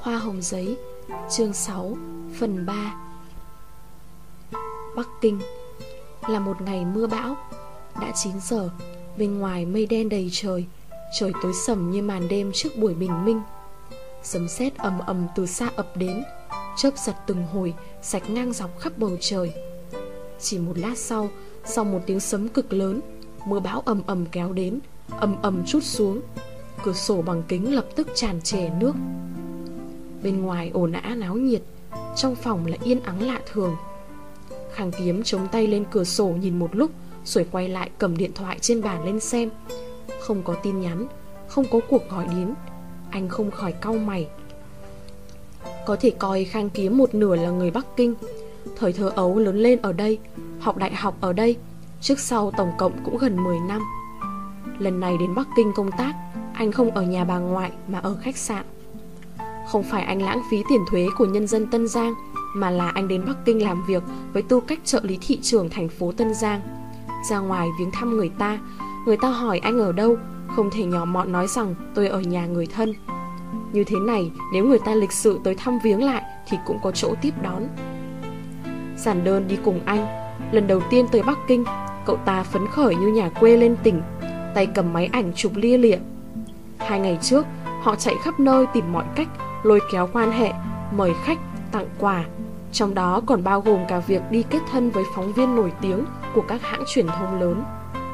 Hoa hồng giấy, chương 6, phần 3. Bắc Kinh là một ngày mưa bão. Đã 9 giờ, bên ngoài mây đen đầy trời, trời tối sầm như màn đêm trước buổi bình minh. Sấm sét ầm ầm từ xa ập đến, chớp giật từng hồi, rạch ngang dọc khắp bầu trời. Chỉ một lát sau một tiếng sấm cực lớn, mưa bão ầm ầm kéo đến, ầm ầm trút xuống. Cửa sổ bằng kính lập tức tràn trề nước. Bên ngoài ồn ào náo nhiệt, trong phòng lại yên ắng lạ thường. Khang Kiếm chống tay lên cửa sổ nhìn một lúc, rồi quay lại cầm điện thoại trên bàn lên xem. Không có tin nhắn, không có cuộc gọi đến. Anh không khỏi cau mày. Có thể coi Khang Kiếm một nửa là người Bắc Kinh. Thời thơ ấu lớn lên ở đây, học đại học ở đây, trước sau tổng cộng cũng gần 10 năm. Lần này đến Bắc Kinh công tác, anh không ở nhà bà ngoại mà ở khách sạn. Không phải anh lãng phí tiền thuế của nhân dân Tân Giang, mà là anh đến Bắc Kinh làm việc với tư cách trợ lý thị trưởng thành phố Tân Giang. Ra ngoài viếng thăm người ta hỏi anh ở đâu, không thể nhỏ mọn nói rằng tôi ở nhà người thân. Như thế này, nếu người ta lịch sự tới thăm viếng lại thì cũng có chỗ tiếp đón. Giản Đơn đi cùng anh. Lần đầu tiên tới Bắc Kinh, cậu ta phấn khởi như nhà quê lên tỉnh, tay cầm máy ảnh chụp lia lịa. 2 ngày trước, họ chạy khắp nơi tìm mọi cách lôi kéo quan hệ, mời khách, tặng quà, trong đó còn bao gồm cả việc đi kết thân với phóng viên nổi tiếng của các hãng truyền thông lớn.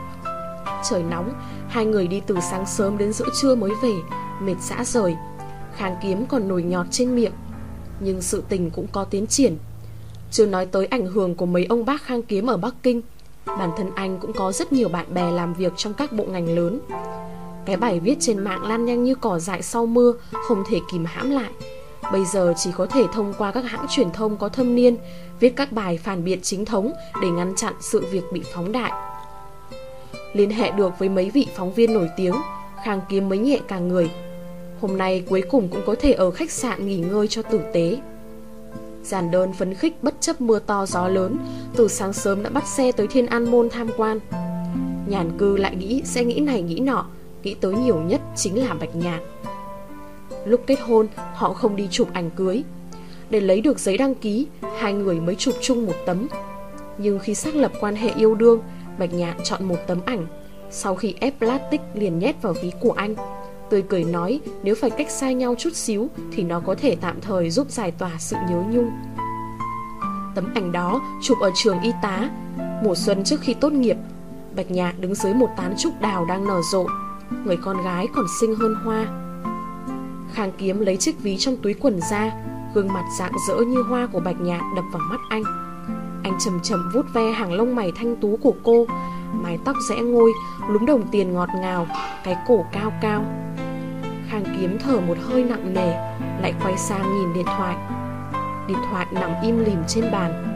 Trời nóng, 2 người đi từ sáng sớm đến giữa trưa mới về, mệt rã rời. Khang Kiếm còn nổi nhọt trên miệng. Nhưng sự tình cũng có tiến triển. Chưa nói tới ảnh hưởng của mấy ông bác Khang Kiếm ở Bắc Kinh, bản thân anh cũng có rất nhiều bạn bè làm việc trong các bộ ngành lớn. Cái bài viết trên mạng lan nhanh như cỏ dại sau mưa, không thể kìm hãm lại. Bây giờ chỉ có thể thông qua các hãng truyền thông có thâm niên, viết các bài phản biện chính thống để ngăn chặn sự việc bị phóng đại. Liên hệ được với mấy vị phóng viên nổi tiếng, Khang Kiếm mới nhẹ cả người. Hôm nay cuối cùng cũng có thể ở khách sạn nghỉ ngơi cho tử tế. Giản Đơn phấn khích bất chấp mưa to gió lớn, từ sáng sớm đã bắt xe tới Thiên An Môn tham quan. Nhàn cư lại sẽ nghĩ này nghĩ nọ, nghĩ tới nhiều nhất chính là Bạch Nhạn. Lúc kết hôn, họ không đi chụp ảnh cưới. Để lấy được giấy đăng ký, 2 người mới chụp chung một tấm. Nhưng khi xác lập quan hệ yêu đương, Bạch Nhạn chọn một tấm ảnh. Sau khi ép plastic liền nhét vào ví của anh, tươi cười nói nếu phải cách xa nhau chút xíu thì nó có thể tạm thời giúp giải tỏa sự nhớ nhung. Tấm ảnh đó chụp ở trường y tá. Mùa xuân trước khi tốt nghiệp, Bạch Nhạn đứng dưới một tán trúc đào đang nở rộ. Người con gái còn xinh hơn hoa. Khang Kiếm lấy chiếc ví trong túi quần ra, gương mặt rạng rỡ như hoa của Bạch Nhạn đập vào mắt anh. Anh chậm chậm vuốt ve hàng lông mày thanh tú của cô, mái tóc rẽ ngôi, lúm đồng tiền ngọt ngào, cái cổ cao cao. Khang Kiếm thở một hơi nặng nề, lại quay sang nhìn điện thoại. Điện thoại nằm im lìm trên bàn.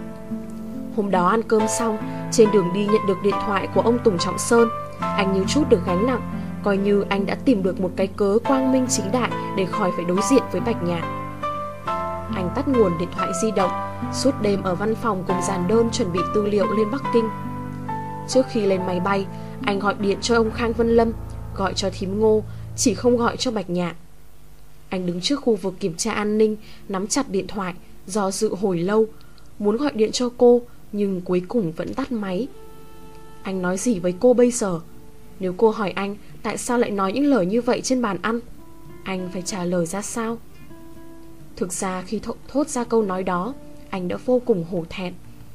Hôm đó ăn cơm xong, trên đường đi nhận được điện thoại của ông Tùng Trọng Sơn. Anh như chút được gánh nặng, coi như anh đã tìm được một cái cớ quang minh chính đại để khỏi phải đối diện với Bạch Nhạn. Anh tắt nguồn điện thoại di động, suốt đêm ở văn phòng cùng Giản Đơn chuẩn bị tư liệu lên Bắc Kinh. Trước khi lên máy bay, anh gọi điện cho ông Khang Vân Lâm, gọi cho thím Ngô, chỉ không gọi cho Bạch Nhạn. Anh đứng trước khu vực kiểm tra an ninh, nắm chặt điện thoại, do dự hồi lâu, muốn gọi điện cho cô, nhưng cuối cùng vẫn tắt máy. Anh nói gì với cô bây giờ? Nếu cô hỏi anh tại sao lại nói những lời như vậy trên bàn ăn, anh phải trả lời ra sao? Thực ra khi thốt ra câu nói đó, anh đã vô cùng hổ thẹn.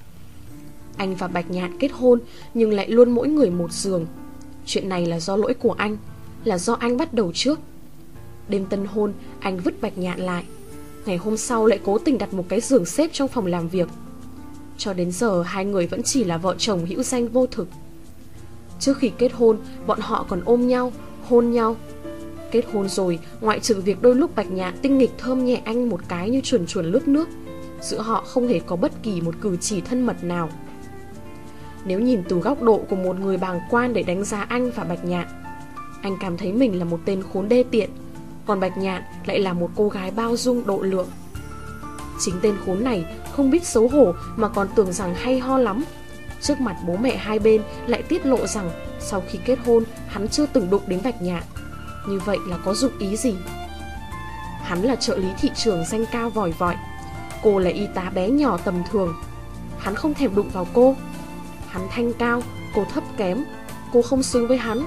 Anh và Bạch Nhạn kết hôn, nhưng lại luôn mỗi người một giường. Chuyện này là do lỗi của anh, là do anh bắt đầu trước. Đêm tân hôn, anh vứt Bạch Nhạn lại. Ngày hôm sau lại cố tình đặt một cái giường xếp trong phòng làm việc. Cho đến giờ 2 người vẫn chỉ là vợ chồng hữu danh vô thực. Trước khi kết hôn, bọn họ còn ôm nhau, hôn nhau. Kết hôn rồi, ngoại trừ việc đôi lúc Bạch Nhạn tinh nghịch thơm nhẹ anh một cái như chuồn chuồn lướt nước, giữa họ không hề có bất kỳ một cử chỉ thân mật nào. Nếu nhìn từ góc độ của một người bàng quan để đánh giá anh và Bạch Nhạn, anh cảm thấy mình là một tên khốn đê tiện, còn Bạch Nhạn lại là một cô gái bao dung độ lượng. Chính tên khốn này không biết xấu hổ mà còn tưởng rằng hay ho lắm. Trước mặt bố mẹ hai bên lại tiết lộ rằng sau khi kết hôn hắn chưa từng đụng đến Bạch Nhạn. Như vậy là có dụng ý gì? Hắn là trợ lý thị trường danh cao vòi vọi, cô là y tá bé nhỏ tầm thường. Hắn không thèm đụng vào cô. Hắn thanh cao, cô thấp kém, cô không xứng với hắn.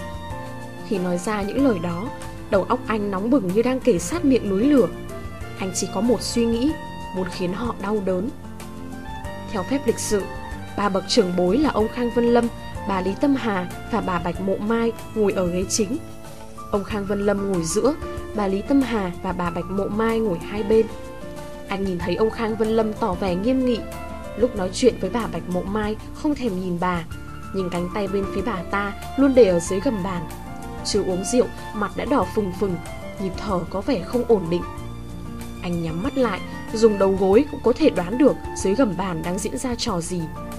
Khi nói ra những lời đó, đầu óc anh nóng bừng như đang kề sát miệng núi lửa. Anh chỉ có một suy nghĩ, muốn khiến họ đau đớn. Theo phép lịch sự, ba bậc trưởng bối là ông Khang Vân Lâm, bà Lý Tâm Hà và bà Bạch Mộ Mai ngồi ở ghế chính. Ông Khang Vân Lâm ngồi giữa, bà Lý Tâm Hà và bà Bạch Mộ Mai ngồi hai bên. Anh nhìn thấy ông Khang Vân Lâm tỏ vẻ nghiêm nghị. Lúc nói chuyện với bà Bạch Mộ Mai không thèm nhìn bà, nhưng cánh tay bên phía bà ta luôn để ở dưới gầm bàn. Chưa uống rượu, mặt đã đỏ phừng phừng, nhịp thở có vẻ không ổn định. Anh nhắm mắt lại, dùng đầu gối cũng có thể đoán được dưới gầm bàn đang diễn ra trò gì.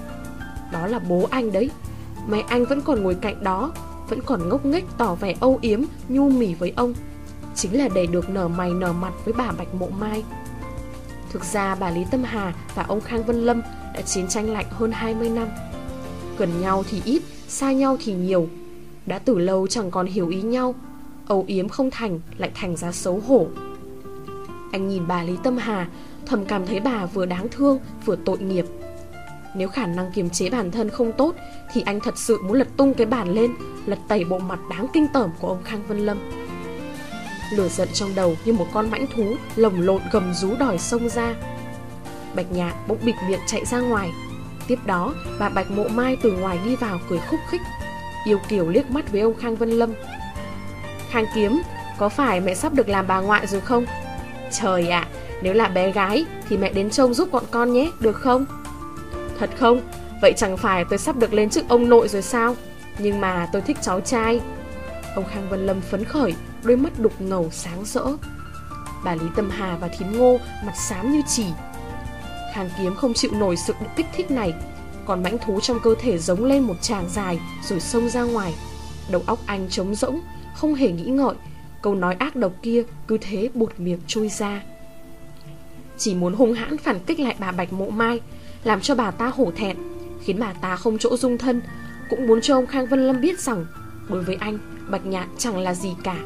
Đó là bố anh đấy. Mẹ anh vẫn còn ngồi cạnh đó, vẫn còn ngốc nghếch tỏ vẻ âu yếm, nhu mì với ông. Chính là để được nở mày nở mặt với bà Bạch Mộ Mai. Thực ra bà Lý Tâm Hà và ông Khang Vân Lâm đã chiến tranh lạnh hơn 20 năm. Gần nhau thì ít, xa nhau thì nhiều. Đã từ lâu chẳng còn hiểu ý nhau. Âu yếm không thành, lại thành ra xấu hổ. Anh nhìn bà Lý Tâm Hà, thầm cảm thấy bà vừa đáng thương vừa tội nghiệp. Nếu khả năng kiềm chế bản thân không tốt thì anh thật sự muốn lật tung cái bàn lên, lật tẩy bộ mặt đáng kinh tởm của ông Khang Vân Lâm. Lửa giận trong đầu như một con mãnh thú lồng lộn gầm rú đòi xông ra. Bạch Nhạn bỗng bịt miệng chạy ra ngoài. Tiếp đó bà Bạch Mộ Mai từ ngoài đi vào cười khúc khích, yêu kiều liếc mắt với ông Khang Vân Lâm. Khang Kiếm, có phải mẹ sắp được làm bà ngoại rồi không? Trời ạ, nếu là bé gái thì mẹ đến trông giúp bọn con nhé, được không? Thật không? Vậy chẳng phải tôi sắp được lên chức ông nội rồi sao? Nhưng mà tôi thích cháu trai. Ông Khang Vân Lâm phấn khởi, đôi mắt đục ngầu sáng rỡ. Bà Lý Tâm Hà và Thím Ngô mặt xám như chì. Khang Kiếm không chịu nổi sự kích thích này, còn mãnh thú trong cơ thể giống lên một tràng dài rồi xông ra ngoài. Đầu óc anh trống rỗng, không hề nghĩ ngợi, câu nói ác độc kia cứ thế buột miệng trôi ra. Chỉ muốn hung hãn phản kích lại bà Bạch Mộ Mai, làm cho bà ta hổ thẹn, khiến bà ta không chỗ dung thân. Cũng muốn cho ông Khang Vân Lâm biết rằng đối với anh, Bạch Nhạn chẳng là gì cả.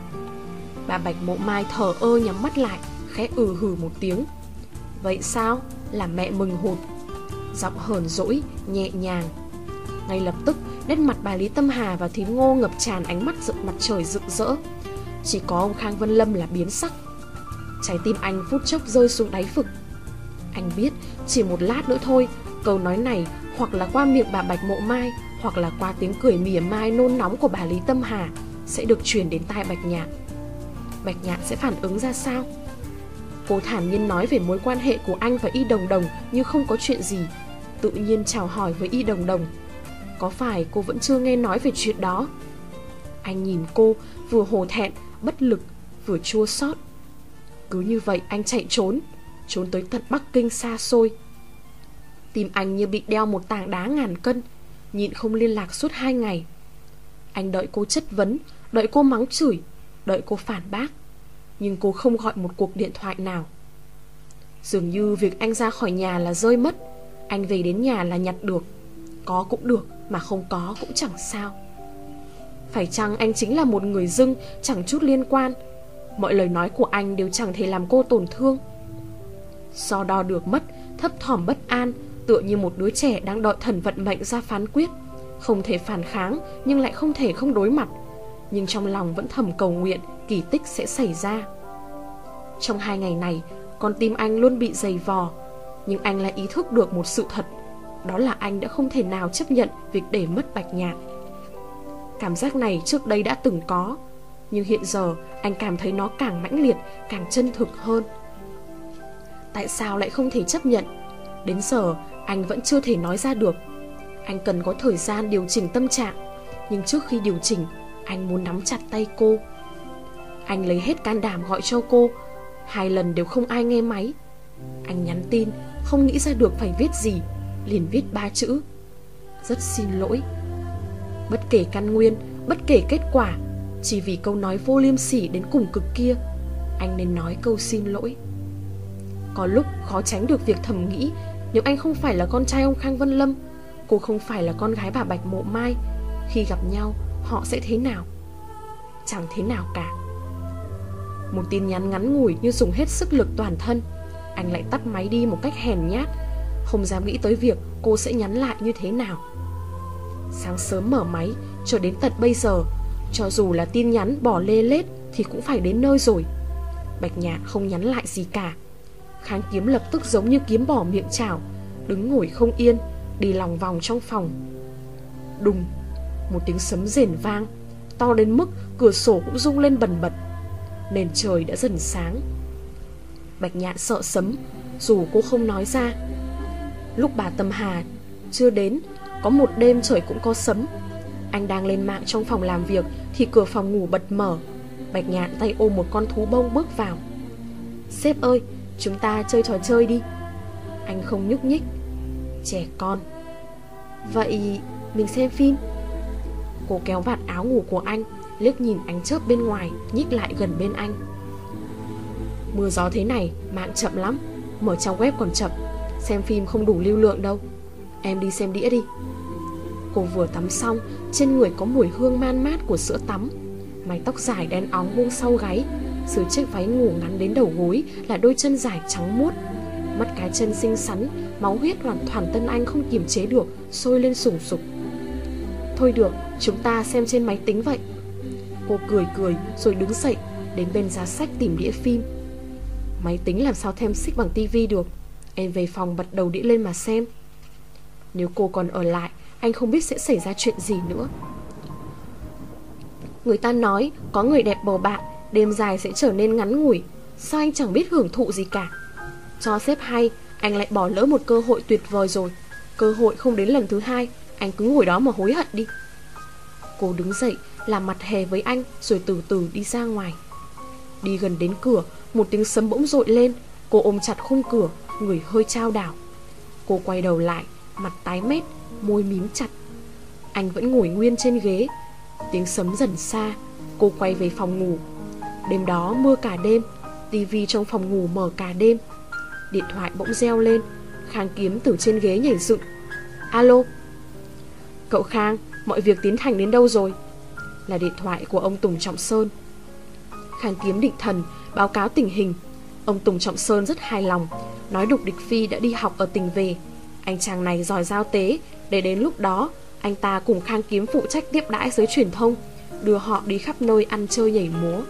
Bà Bạch Mộ Mai thờ ơ nhắm mắt lại, khẽ hừ một tiếng. Vậy sao? Làm mẹ mừng hụt. Giọng hờn dỗi, nhẹ nhàng. Ngay lập tức, nét mặt bà Lý Tâm Hà và Thím Ngô ngập tràn ánh mắt mặt trời rực rỡ. Chỉ có ông Khang Vân Lâm là biến sắc. Trái tim anh phút chốc rơi xuống đáy vực. Anh biết chỉ một lát nữa thôi, câu nói này hoặc là qua miệng bà Bạch Mộ Mai, hoặc là qua tiếng cười mỉa mai nôn nóng của bà Lý Tâm Hà sẽ được truyền đến tai Bạch Nhạn. Bạch Nhạn sẽ phản ứng ra sao? Cô thản nhiên nói về mối quan hệ của anh và Y Đồng Đồng như không có chuyện gì, tự nhiên chào hỏi với Y Đồng Đồng. Có phải cô vẫn chưa nghe nói về chuyện đó? Anh nhìn cô, vừa hổ thẹn, bất lực, vừa chua xót. Cứ như vậy anh chạy trốn tới tận Bắc Kinh xa xôi. Tim anh như bị đeo một tảng đá ngàn cân, nhịn không liên lạc suốt 2 ngày. Anh đợi cô chất vấn, đợi cô mắng chửi, đợi cô phản bác, nhưng cô không gọi một cuộc điện thoại nào. Dường như việc anh ra khỏi nhà là rơi mất, anh về đến nhà là nhặt được. Có cũng được, mà không có cũng chẳng sao. Phải chăng anh chính là một người dưng, chẳng chút liên quan? Mọi lời nói của anh đều chẳng thể làm cô tổn thương. So đo được mất, thấp thỏm bất an, tựa như một đứa trẻ đang đợi thần vận mệnh ra phán quyết. Không thể phản kháng, nhưng lại không thể không đối mặt. Nhưng trong lòng vẫn thầm cầu nguyện kỳ tích sẽ xảy ra. Trong 2 ngày này, con tim anh luôn bị dày vò. Nhưng anh lại ý thức được một sự thật, đó là anh đã không thể nào chấp nhận việc để mất Bạch Nhạn. Cảm giác này trước đây đã từng có, nhưng hiện giờ anh cảm thấy nó càng mãnh liệt, càng chân thực hơn. Tại sao lại không thể chấp nhận? Đến giờ anh vẫn chưa thể nói ra được. Anh cần có thời gian điều chỉnh tâm trạng. Nhưng trước khi điều chỉnh, anh muốn nắm chặt tay cô. Anh lấy hết can đảm gọi cho cô. 2 lần đều không ai nghe máy. Anh nhắn tin, không nghĩ ra được phải viết gì, liền viết 3 chữ: rất xin lỗi. Bất kể căn nguyên, bất kể kết quả, chỉ vì câu nói vô liêm sỉ đến cùng cực kia, anh nên nói câu xin lỗi. Có lúc khó tránh được việc thầm nghĩ, nếu anh không phải là con trai ông Khang Vân Lâm, cô không phải là con gái bà Bạch Mộ Mai, khi gặp nhau họ sẽ thế nào? Chẳng thế nào cả. Một tin nhắn ngắn ngủi như dùng hết sức lực toàn thân. Anh lại tắt máy đi một cách hèn nhát, không dám nghĩ tới việc cô sẽ nhắn lại như thế nào. Sáng sớm mở máy, cho đến tận bây giờ, cho dù là tin nhắn bỏ lê lết thì cũng phải đến nơi rồi. Bạch Nhạn không nhắn lại gì cả. Kháng Kiếm lập tức giống như kiếm bỏ miệng chảo, đứng ngồi không yên, đi lòng vòng trong phòng. Đùng, một tiếng sấm rền vang, to đến mức cửa sổ cũng rung lên bần bật. Nền trời đã dần sáng. Bạch Nhạn sợ sấm, dù cô không nói ra. Lúc bà Tâm Hà chưa đến, có một đêm trời cũng có sấm. Anh đang lên mạng trong phòng làm việc thì cửa phòng ngủ bật mở. Bạch Nhạn tay ôm một con thú bông bước vào. Sếp ơi, chúng ta chơi trò chơi đi. Anh không nhúc nhích. Trẻ con. Vậy mình xem phim. Cô kéo vạt áo ngủ của anh, liếc nhìn ánh chớp bên ngoài, nhích lại gần bên anh. Mưa gió thế này, mạng chậm lắm, mở trang web còn chậm, xem phim không đủ lưu lượng đâu. Em đi xem đĩa đi. Cô vừa tắm xong, trên người có mùi hương man mát của sữa tắm. Mái tóc dài đen óng buông sau gáy, dưới chiếc váy ngủ ngắn đến đầu gối là đôi chân dài trắng muốt. Mắt cái chân xinh xắn, máu huyết hoàn toàn thân anh không kiềm chế được, sôi lên sùng sục. Thôi được, chúng ta xem trên máy tính vậy. Cô cười cười rồi đứng dậy, đến bên giá sách tìm đĩa phim. Máy tính làm sao thêm xích bằng tivi được. Em về phòng bật đầu đĩa lên mà xem. Nếu cô còn ở lại, anh không biết sẽ xảy ra chuyện gì nữa. Người ta nói có người đẹp bầu bạn, đêm dài sẽ trở nên ngắn ngủi. Sao anh chẳng biết hưởng thụ gì cả? Cho sếp hay, anh lại bỏ lỡ một cơ hội tuyệt vời rồi. Cơ hội không đến lần thứ hai, anh cứ ngồi đó mà hối hận đi. Cô đứng dậy, làm mặt hề với anh, rồi từ từ đi ra ngoài. Đi gần đến cửa, một tiếng sấm bỗng dội lên. Cô ôm chặt khung cửa, người hơi chao đảo. Cô quay đầu lại, mặt tái mét, môi mím chặt. Anh vẫn ngồi nguyên trên ghế. Tiếng sấm dần xa. Cô quay về phòng ngủ. Đêm đó mưa cả đêm, tivi trong phòng ngủ mở cả đêm. Điện thoại bỗng reo lên. Khang Kiếm từ trên ghế nhảy dựng. Alo. Cậu Khang, mọi việc tiến hành đến đâu rồi? Là điện thoại của ông Tùng Trọng Sơn. Khang Kiếm định thần báo cáo tình hình. Ông Tùng Trọng Sơn rất hài lòng, nói Đục Địch Phi đã đi học ở tỉnh về. Anh chàng này giỏi giao tế, để đến lúc đó anh ta cùng Khang Kiếm phụ trách tiếp đãi giới truyền thông, đưa họ đi khắp nơi ăn chơi nhảy múa.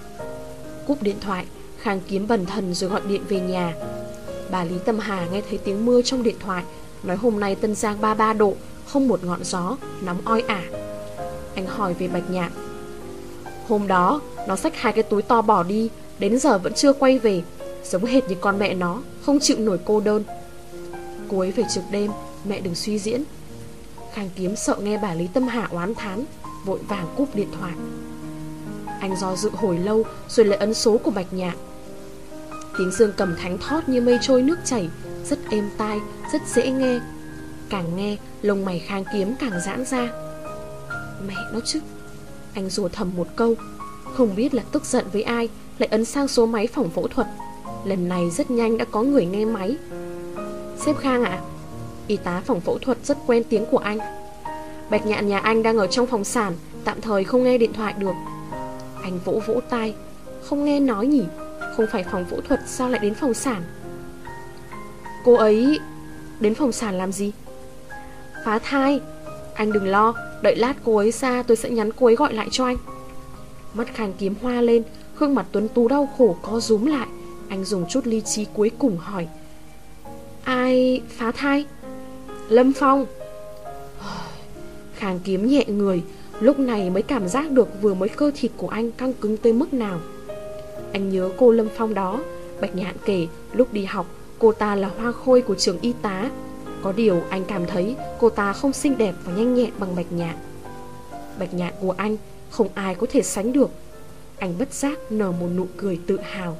Cúp điện thoại, Khang Kiếm bần thần rồi gọi điện về nhà. Bà Lý Tâm Hà nghe thấy tiếng mưa trong điện thoại, nói hôm nay Tân Giang 33 độ, không một ngọn gió, nóng oi ả. Anh hỏi về Bạch Nhạn. Hôm đó nó xách 2 cái túi to bỏ đi, đến giờ vẫn chưa quay về, giống hệt như con mẹ nó, không chịu nổi cô đơn. Cô ấy về trực đêm, mẹ đừng suy diễn. Khang Kiếm sợ nghe bà Lý Tâm Hà oán thán, vội vàng cúp điện thoại. Anh do dự hồi lâu rồi lại ấn số của Bạch Nhạn. Tiếng dương cầm thánh thót như mây trôi nước chảy, rất êm tai, rất dễ nghe. Càng nghe, lông mày Khang Kiếm càng giãn ra. Mẹ nó chứ. Anh rủa thầm một câu. Không biết là tức giận với ai, lại ấn sang số máy phòng phẫu thuật. Lần này rất nhanh đã có người nghe máy. Sếp Khang ạ. Y tá phòng phẫu thuật rất quen tiếng của anh. Bạch Nhạn nhà anh đang ở trong phòng sản, tạm thời không nghe điện thoại được. Anh vỗ vỗ tai. Không nghe nói nhỉ? Không phải phòng phẫu thuật sao lại đến phòng sản? Cô ấy đến phòng sản làm gì? Phá thai. Anh đừng lo, đợi lát cô ấy ra tôi sẽ nhắn cô ấy gọi lại cho anh. Mắt Khang Kiếm hoa lên, gương mặt tuấn tú đau khổ co rúm lại. Anh dùng chút lý trí cuối cùng hỏi. Ai phá thai? Lâm Phong. Khang Kiếm nhẹ người, lúc này mới cảm giác được vừa mới cơ thịt của anh căng cứng tới mức nào. Anh nhớ cô Lâm Phong đó. Bạch Nhạn kể lúc đi học cô ta là hoa khôi của trường y tá. Có điều anh cảm thấy cô ta không xinh đẹp và nhanh nhẹn bằng Bạch Nhạn. Bạch Nhạn của anh không ai có thể sánh được. Anh bất giác nở một nụ cười tự hào.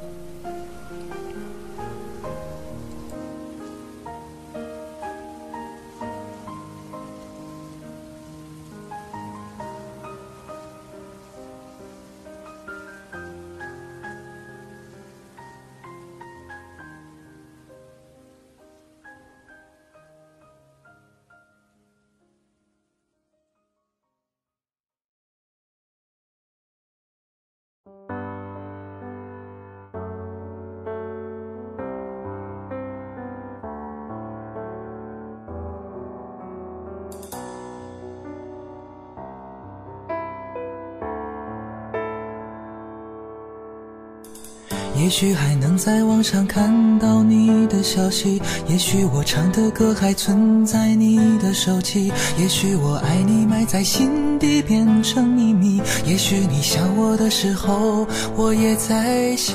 也许还能在网上看到你的消息，也许我唱的歌还存在你的手机，也许我爱你埋在心底变成秘密，也许你想我的时候，我也在想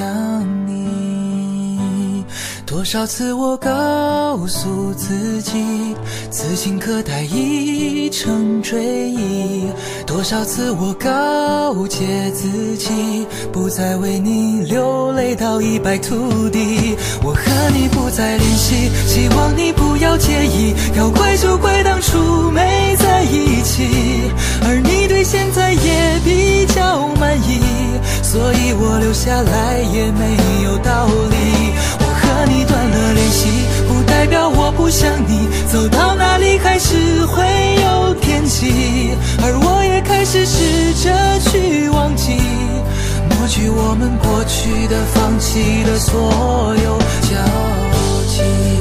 你。多少次我告诉自己，此情可待已成追忆，多少次我告诫自己，不再为你流泪到一败涂地。我和你不再联系，希望你不要介意，要怪就怪当初没在一起，而你对现在也比较满意，所以我留下来也没有道理。我和你断了联系，不代表我不想你，走到哪里还是会有惦记，而我也开始试着去忘记，抹去我们过去的放弃的所有交集。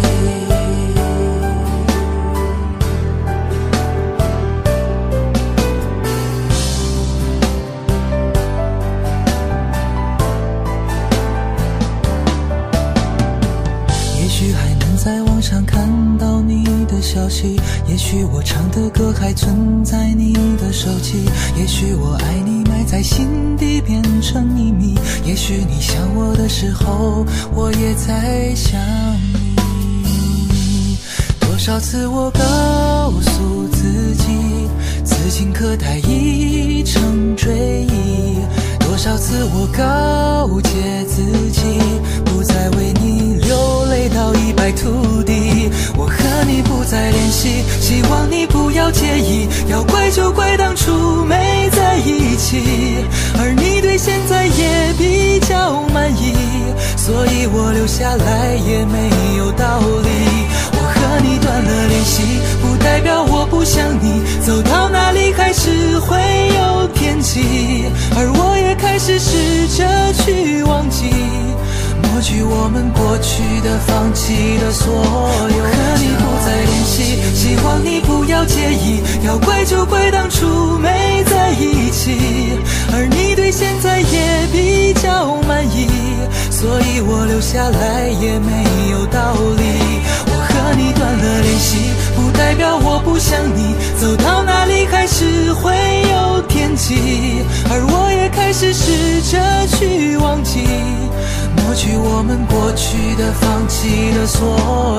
在网上看到你的消息，也许我唱的歌还存在你的手机，也许我爱你埋在心底变成秘密，也许你想我的时候，我也在想你。多少次我告诉自己，此情可待已成追忆，多少次我告诫自己，不再为你流泪到一败涂地。我和你不再联系，希望你不要介意，要怪就怪当初没在一起，而你对现在也比较满意，所以我留下来也没有道理。我和你断了联系，不代表我不想你，走到哪里还是会有惦记，而我也开始试着去忘记，抹去我们过去的放弃的所有。和你不再联系，希望你不要介意，要怪就怪当初没在一起，而你对现在也比较满意，所以我留下来也没有道理。我和你断了联系，不代表我不想你，走到哪里还是会有惦记，而我也开始试着去忘记，抹去我们过去的放弃的所